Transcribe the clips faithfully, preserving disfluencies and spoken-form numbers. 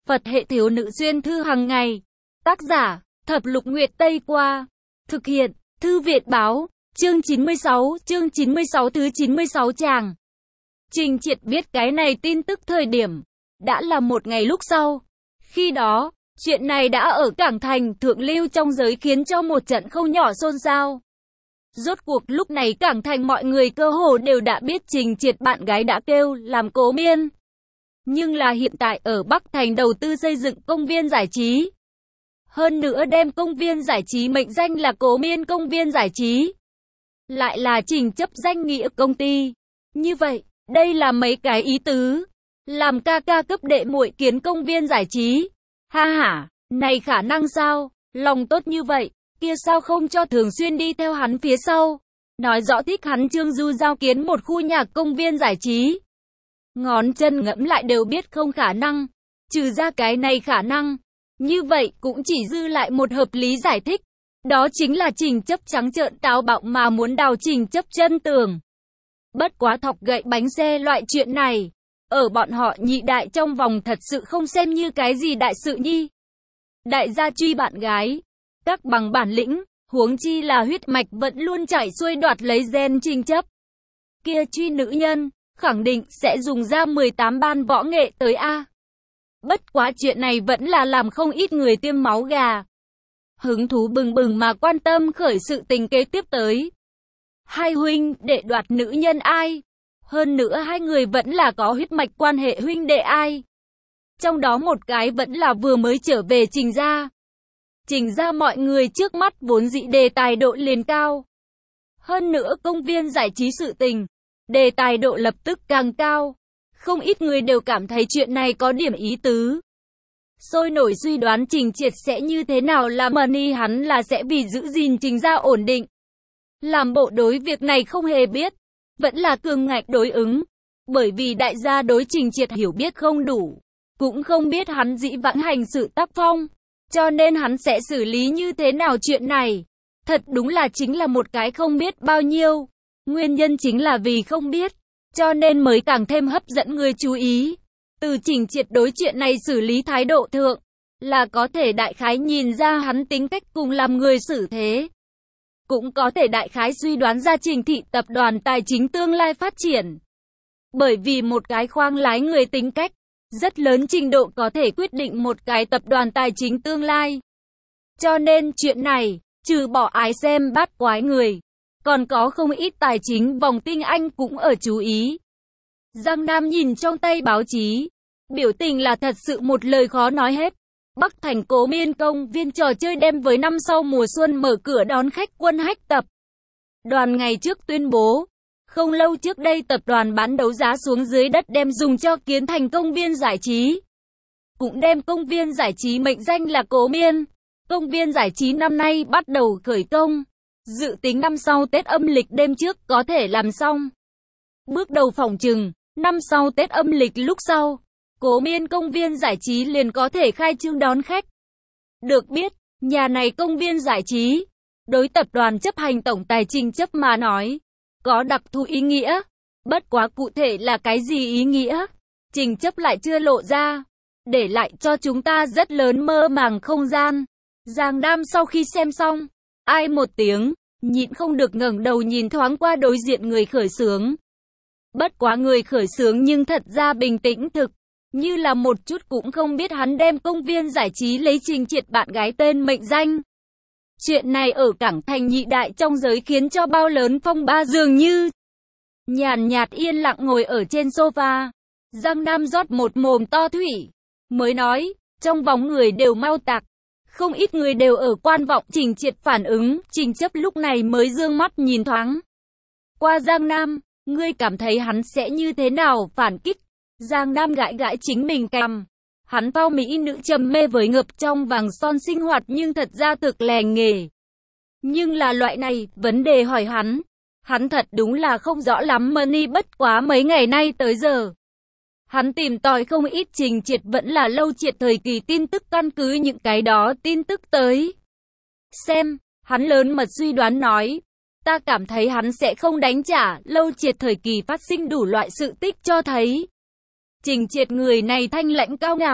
Phật hệ thiếu nữ xuyên thư hàng ngày. Tác giả, Thập Lục Nguyệt Tây Qua. Thực hiện, Thư viện báo, chương chín mươi sáu, chương chín mươi sáu thứ chín mươi sáu tràng. Trình Triệt biết cái này tin tức thời điểm, đã là một ngày lúc sau. Khi đó, chuyện này đã ở Cảng Thành thượng lưu trong giới khiến cho một trận không nhỏ xôn xao. Rốt cuộc lúc này Cảng Thành mọi người cơ hồ đều đã biết Trình Triệt bạn gái đã kêu làm Cố Miên. Nhưng là hiện tại ở Bắc Thành đầu tư xây dựng công viên giải trí. Hơn nữa đem công viên giải trí mệnh danh là Cố Miên công viên giải trí. Lại là Trình chấp danh nghĩa công ty. Như vậy, đây là mấy cái ý tứ. Làm ca ca cấp đệ muội kiến công viên giải trí. Ha ha, này khả năng sao? Lòng tốt như vậy, kia sao không cho thường xuyên đi theo hắn phía sau. Nói rõ thích hắn Trương Du giao kiến một khu nhà công viên giải trí. Ngón chân ngẫm lại đều biết không khả năng. Trừ ra cái này khả năng. Như vậy cũng chỉ dư lại một hợp lý giải thích. Đó chính là Trình chấp trắng trợn táo bạo mà muốn đào Trình chấp chân tường. Bất quá thọc gậy bánh xe loại chuyện này. Ở bọn họ nhị đại trong vòng thật sự không xem như cái gì đại sự nhi. Đại gia truy bạn gái. Các bằng bản lĩnh, huống chi là huyết mạch vẫn luôn chảy xuôi đoạt lấy gen Trình chấp. Kia truy nữ nhân, khẳng định sẽ dùng ra mười tám ban võ nghệ tới A. Bất quá chuyện này vẫn là làm không ít người tiêm máu gà. Hứng thú bừng bừng mà quan tâm khởi sự tình kế tiếp tới. Hai huynh đệ đoạt nữ nhân ai? Hơn nữa hai người vẫn là có huyết mạch quan hệ huynh đệ ai? Trong đó một cái vẫn là vừa mới trở về Trình gia. Trình gia mọi người trước mắt vốn dị đề tài độ liền cao. Hơn nữa công viên giải trí sự tình, đề tài độ lập tức càng cao. Không ít người đều cảm thấy chuyện này có điểm ý tứ. Sôi nổi suy đoán Trình Triệt sẽ như thế nào làm money hắn là sẽ vì giữ gìn Trình gia ổn định. Làm bộ đối việc này không hề biết. Vẫn là cường ngạnh đối ứng. Bởi vì đại gia đối Trình Triệt hiểu biết không đủ. Cũng không biết hắn dĩ vãng hành sự tác phong. Cho nên hắn sẽ xử lý như thế nào chuyện này. Thật đúng là chính là một cái không biết bao nhiêu. Nguyên nhân chính là vì không biết. Cho nên mới càng thêm hấp dẫn người chú ý. Từ Trình Triệt đối chuyện này xử lý thái độ thượng. Là có thể đại khái nhìn ra hắn tính cách cùng làm người xử thế. Cũng có thể đại khái suy đoán ra Trình thị tập đoàn tài chính tương lai phát triển. Bởi vì một cái khoang lái người tính cách, rất lớn trình độ có thể quyết định một cái tập đoàn tài chính tương lai. Cho nên chuyện này, trừ bỏ ái xem bát quái người, còn có không ít tài chính vòng tinh anh cũng ở chú ý. Giang Nam nhìn trong tay báo chí, biểu tình là thật sự một lời khó nói hết. Bắc Thành Cố Miên công viên trò chơi đêm với năm sau mùa xuân mở cửa đón khách quân hách tập. Đoàn ngày trước tuyên bố, không lâu trước đây tập đoàn bán đấu giá xuống dưới đất đem dùng cho kiến thành công viên giải trí. Cũng đem công viên giải trí mệnh danh là Cố Miên. Công viên giải trí năm nay bắt đầu khởi công. Dự tính năm sau Tết âm lịch đêm trước có thể làm xong. Bước đầu phỏng chừng, năm sau Tết âm lịch lúc sau, Cố Miên công viên giải trí liền có thể khai trương đón khách. Được biết, nhà này công viên giải trí, đối tập đoàn chấp hành tổng tài Trình chấp mà nói, có đặc thù ý nghĩa. Bất quá cụ thể là cái gì ý nghĩa, Trình chấp lại chưa lộ ra, để lại cho chúng ta rất lớn mơ màng không gian. Giang Nam sau khi xem xong, ai một tiếng, nhịn không được ngẩng đầu nhìn thoáng qua đối diện người khởi xướng. Bất quá người khởi xướng nhưng thật ra bình tĩnh thực, như là một chút cũng không biết hắn đem công viên giải trí lấy Trình Triệt bạn gái tên mệnh danh. Chuyện này ở Cảng Thành nhị đại trong giới khiến cho bao lớn phong ba dường như. Nhàn nhạt yên lặng ngồi ở trên sofa, Giang Nam rót một mồm to thủy, mới nói, trong vòng người đều mau tạc. Không ít người đều ở quan vọng Trình Triệt phản ứng, Trình chấp lúc này mới dương mắt nhìn thoáng qua Giang Nam, ngươi cảm thấy hắn sẽ như thế nào phản kích? Giang Nam gãi gãi chính mình cằm. Hắn bao mỹ nữ trầm mê với ngập trong vàng son sinh hoạt nhưng thật ra thực lèng nghề. Nhưng là loại này, vấn đề hỏi hắn. Hắn thật đúng là không rõ lắm money bất quá mấy ngày nay tới giờ. Hắn tìm tòi không ít Trình Triệt vẫn là lâu triệt thời kỳ tin tức căn cứ những cái đó tin tức tới. Xem, hắn lớn mật suy đoán nói. Ta cảm thấy hắn sẽ không đánh trả, lâu triệt thời kỳ phát sinh đủ loại sự tích cho thấy. Trình Triệt người này thanh lãnh cao ngạo,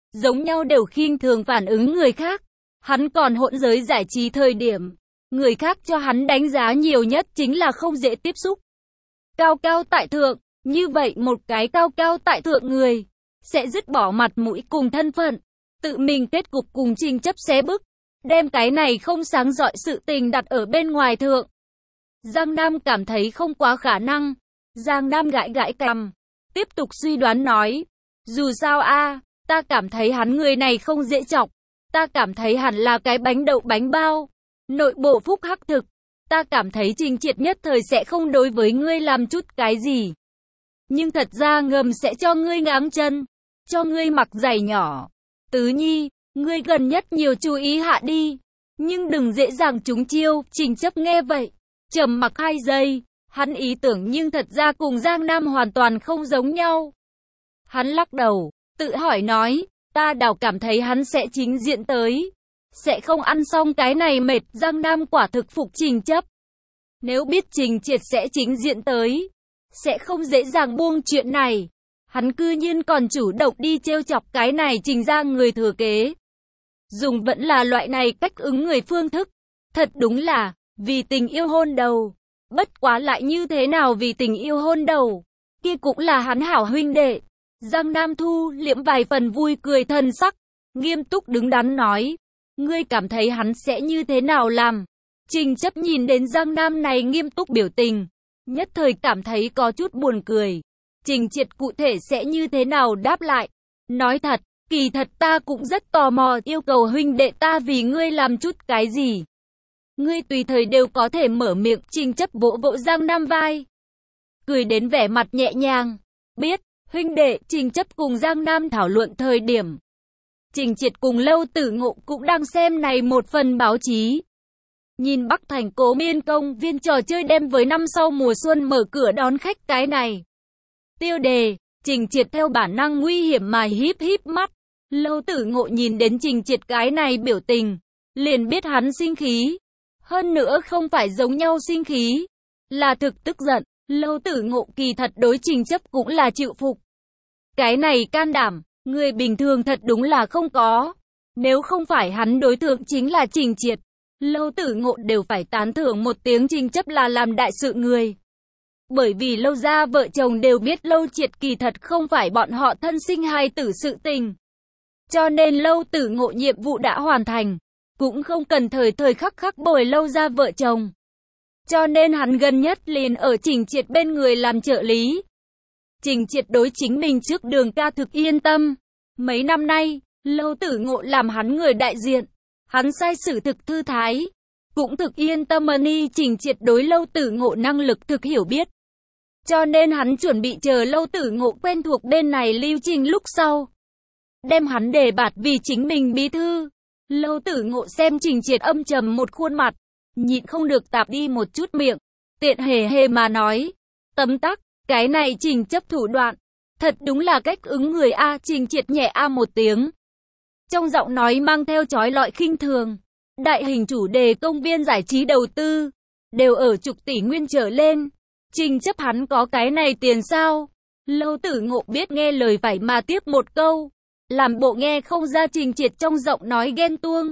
giống nhau đều khinh thường phản ứng người khác. Hắn còn hỗn giới giải trí thời điểm, người khác cho hắn đánh giá nhiều nhất chính là không dễ tiếp xúc. Cao cao tại thượng, như vậy một cái cao cao tại thượng người, sẽ dứt bỏ mặt mũi cùng thân phận, tự mình kết cục cùng Trình Chấp xé bức, đem cái này không sáng rọi sự tình đặt ở bên ngoài thượng. Giang Nam cảm thấy không quá khả năng. Giang Nam gãi gãi cằm, tiếp tục suy đoán nói, dù sao a, ta cảm thấy hắn người này không dễ chọc, ta cảm thấy hẳn là cái bánh đậu bánh bao, nội bộ phúc hắc thực, ta cảm thấy Trình Triệt nhất thời sẽ không đối với ngươi làm chút cái gì. Nhưng thật ra ngầm sẽ cho ngươi ngáng chân, cho ngươi mặc giày nhỏ. Tứ Nhi, ngươi gần nhất nhiều chú ý hạ đi, nhưng đừng dễ dàng trúng chiêu. Trình Chấp nghe vậy, trầm mặc hai giây, hắn ý tưởng nhưng thật ra cùng Giang Nam hoàn toàn không giống nhau. Hắn lắc đầu, tự hỏi nói, ta đảo cảm thấy hắn sẽ chính diện tới, sẽ không ăn xong cái này mệt. Giang Nam quả thực phục Trình Chấp. Nếu biết Trình Triệt sẽ chính diện tới, sẽ không dễ dàng buông chuyện này. Hắn cư nhiên còn chủ động đi trêu chọc cái này Trình ra người thừa kế. Dùng vẫn là loại này cách ứng người phương thức. Thật đúng là, vì tình yêu hôn đầu. Bất quá lại như thế nào vì tình yêu hôn đầu. Kia cũng là hắn hảo huynh đệ. Giang Nam thu liễm vài phần vui cười thân sắc. Nghiêm túc đứng đắn nói. Ngươi cảm thấy hắn sẽ như thế nào làm? Trình Chấp nhìn đến Giang Nam này nghiêm túc biểu tình. Nhất thời cảm thấy có chút buồn cười. Trình Triệt cụ thể sẽ như thế nào đáp lại? Nói thật, kỳ thật ta cũng rất tò mò, yêu cầu huynh đệ ta vì ngươi làm chút cái gì. Ngươi tùy thời đều có thể mở miệng. Trình Chấp vỗ vỗ Giang Nam vai, cười đến vẻ mặt nhẹ nhàng. Biết, huynh đệ. Trình Chấp cùng Giang Nam thảo luận thời điểm, Trình Triệt cùng Lâu Tử Ngộ cũng đang xem này một phần báo chí. Nhìn Bắc Thành Cố Miên công viên trò chơi đêm với năm sau mùa xuân mở cửa đón khách cái này. Tiêu đề, Trình Triệt theo bản năng nguy hiểm mà híp híp mắt. Lâu Tử Ngộ nhìn đến Trình Triệt cái này biểu tình, liền biết hắn sinh khí. Hơn nữa không phải giống nhau sinh khí, là thực tức giận. Lâu Tử Ngộ kỳ thật đối Trình Chấp cũng là chịu phục. Cái này can đảm, người bình thường thật đúng là không có. Nếu không phải hắn đối tượng chính là Trình Triệt, Lâu Tử Ngộ đều phải tán thưởng một tiếng Trình Chấp là làm đại sự người. Bởi vì Lâu gia vợ chồng đều biết Lâu Triệt kỳ thật không phải bọn họ thân sinh hài tử sự tình. Cho nên Lâu Tử Ngộ nhiệm vụ đã hoàn thành, cũng không cần thời thời khắc khắc bồi Lâu gia vợ chồng. Cho nên hắn gần nhất liền ở Trình Triệt bên người làm trợ lý. Trình Triệt đối chính mình trước đường ca thực yên tâm. Mấy năm nay, Lâu Tử Ngộ làm hắn người đại diện. Hắn sai sử thực thư thái, cũng thực yên tâm ni. Trình Triệt đối Lâu Tử Ngộ năng lực thực hiểu biết. Cho nên hắn chuẩn bị chờ Lâu Tử Ngộ quen thuộc bên này lưu trình lúc sau, đem hắn đề bạt vì chính mình bí thư. Lâu Tử Ngộ xem Trình Triệt âm trầm một khuôn mặt, nhịn không được tạp đi một chút miệng, tiện hề hề mà nói, tấm tắc, cái này Trình Chấp thủ đoạn, thật đúng là cách ứng người a. Trình Triệt nhẹ a một tiếng, trong giọng nói mang theo chói lọi khinh thường. Đại hình chủ đề công viên giải trí đầu tư, đều ở chục tỷ nguyên trở lên. Trình Chấp hắn có cái này tiền sao? Lâu Tử Ngộ biết nghe lời phải mà tiếp một câu, làm bộ nghe không ra Trình Triệt trong giọng nói ghen tuông.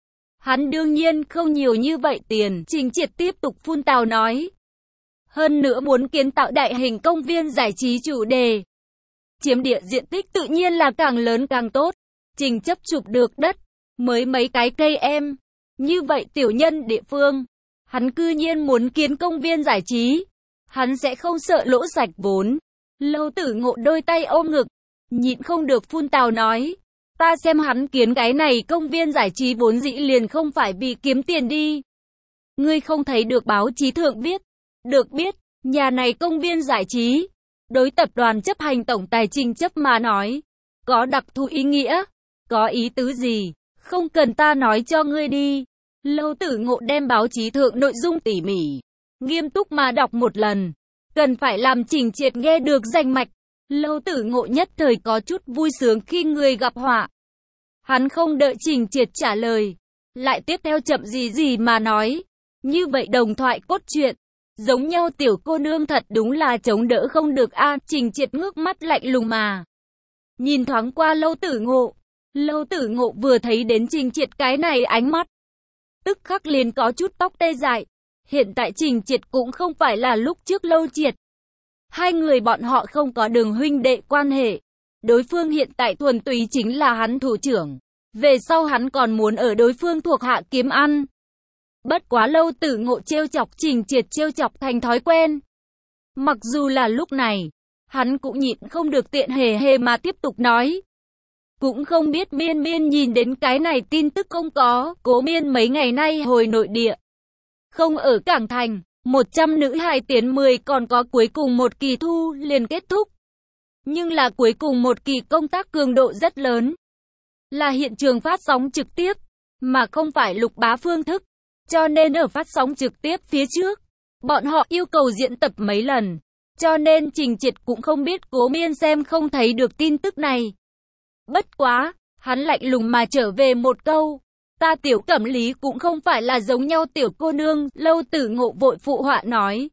Hắn đương nhiên không nhiều như vậy tiền. Trình Triệt tiếp tục phun tào nói. Hơn nữa muốn kiến tạo đại hình công viên giải trí chủ đề, chiếm địa diện tích tự nhiên là càng lớn càng tốt. Trình Chấp chụp được đất, mới mấy cái cây em. Như vậy tiểu nhân địa phương, hắn cư nhiên muốn kiến công viên giải trí. Hắn sẽ không sợ lỗ sạch vốn. Lâu Tử Ngộ đôi tay ôm ngực, nhịn không được phun tào nói. Ta xem hắn kiến cái này công viên giải trí vốn dĩ liền không phải vì kiếm tiền đi. Ngươi không thấy được báo chí thượng viết. Được biết, nhà này công viên giải trí, đối tập đoàn chấp hành tổng tài Trình Chấp mà nói, có đặc thù ý nghĩa. Có ý tứ gì? Không cần ta nói cho ngươi đi. Lâu Tử Ngộ đem báo chí thượng nội dung tỉ mỉ, nghiêm túc mà đọc một lần. Cần phải làm Trình Triệt nghe được rành mạch. Lâu Tử Ngộ nhất thời có chút vui sướng khi người gặp họa. Hắn không đợi Trình Triệt trả lời, lại tiếp theo chậm gì gì mà nói. Như vậy đồng thoại cốt truyện, giống nhau tiểu cô nương thật đúng là chống đỡ không được a. Trình Triệt ngước mắt lạnh lùng mà nhìn thoáng qua Lâu Tử Ngộ. Lâu Tử Ngộ vừa thấy đến Trình Triệt cái này ánh mắt, tức khắc liền có chút tóc tê dại. Hiện tại Trình Triệt cũng không phải là lúc trước Lâu Triệt. Hai người bọn họ không có đường huynh đệ quan hệ. Đối phương hiện tại thuần túy chính là hắn thủ trưởng. Về sau hắn còn muốn ở đối phương thuộc hạ kiếm ăn. Bất quá Lâu Tử Ngộ trêu chọc Trình Triệt trêu chọc thành thói quen. Mặc dù là lúc này, hắn cũng nhịn không được tiện hề hề mà tiếp tục nói. Cũng không biết Miên Miên nhìn đến cái này tin tức không có, Cố Miên mấy ngày nay hồi nội địa. Không ở Cảng Thành, một trăm nữ hài tiến mười còn có cuối cùng một kỳ thu liền kết thúc. Nhưng là cuối cùng một kỳ công tác cường độ rất lớn. Là hiện trường phát sóng trực tiếp, mà không phải lục bá phương thức. Cho nên ở phát sóng trực tiếp phía trước, bọn họ yêu cầu diễn tập mấy lần. Cho nên Trình Triệt cũng không biết Cố Miên xem không thấy được tin tức này. Bất quá, hắn lạnh lùng mà trở về một câu. Ta Tiểu Cẩm Lý cũng không phải là giống nhau tiểu cô nương, Lâu Tử Ngộ vội phụ họa nói.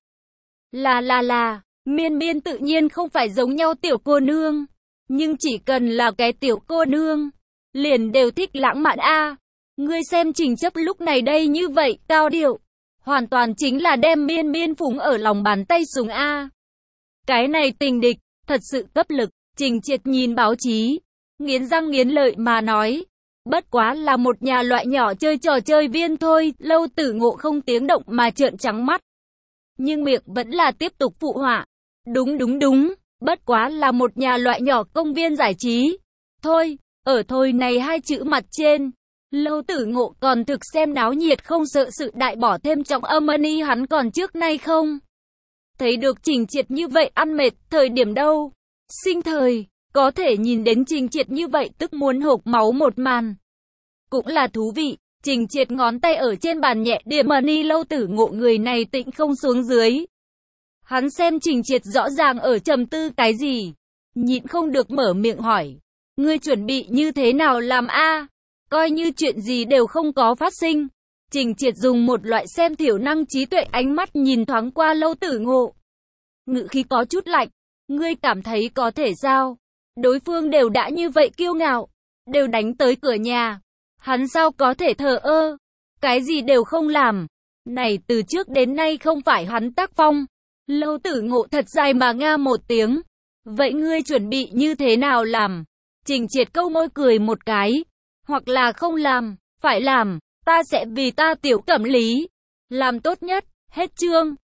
Là là là, Miên Miên tự nhiên không phải giống nhau tiểu cô nương. Nhưng chỉ cần là cái tiểu cô nương, liền đều thích lãng mạn a. Ngươi xem Trình Chấp lúc này đây như vậy, cao điệu. Hoàn toàn chính là đem Miên Miên phúng ở lòng bàn tay súng a. Cái này tình địch, thật sự cấp lực. Trình Triệt nhìn báo chí, nghiến răng nghiến lợi mà nói. Bất quá là một nhà loại nhỏ chơi trò chơi viên thôi. Lâu Tử Ngộ không tiếng động mà trợn trắng mắt. Nhưng miệng vẫn là tiếp tục phụ họa. Đúng đúng đúng, bất quá là một nhà loại nhỏ công viên giải trí. Thôi, ở thôi này hai chữ mặt trên. Lâu Tử Ngộ còn thực xem náo nhiệt không sợ sự đại bỏ thêm trọng âm ni hắn còn trước nay không. Thấy được Trình Triệt như vậy ăn mệt, thời điểm đâu. Sinh thời, có thể nhìn đến Trình Triệt như vậy tức muốn hộc máu một màn. Cũng là thú vị, Trình Triệt ngón tay ở trên bàn nhẹ điểm ni Lâu Tử Ngộ người này tĩnh không xuống dưới. Hắn xem Trình Triệt rõ ràng ở trầm tư cái gì. Nhịn không được mở miệng hỏi. Ngươi chuẩn bị như thế nào làm a? Coi như chuyện gì đều không có phát sinh. Trình Triệt dùng một loại xem thiểu năng trí tuệ ánh mắt nhìn thoáng qua Lâu Tử Ngộ. Ngữ khí có chút lạnh. Ngươi cảm thấy có thể sao? Đối phương đều đã như vậy kiêu ngạo. Đều đánh tới cửa nhà. Hắn sao có thể thờ ơ? Cái gì đều không làm. Này từ trước đến nay không phải hắn tác phong. Lâu Tử Ngộ thật dài mà nga một tiếng. Vậy ngươi chuẩn bị như thế nào làm? Trình Triệt câu môi cười một cái. Hoặc là không làm, phải làm. Ta sẽ vì ta Tiểu Cẩm Lý làm tốt nhất. Hết chương.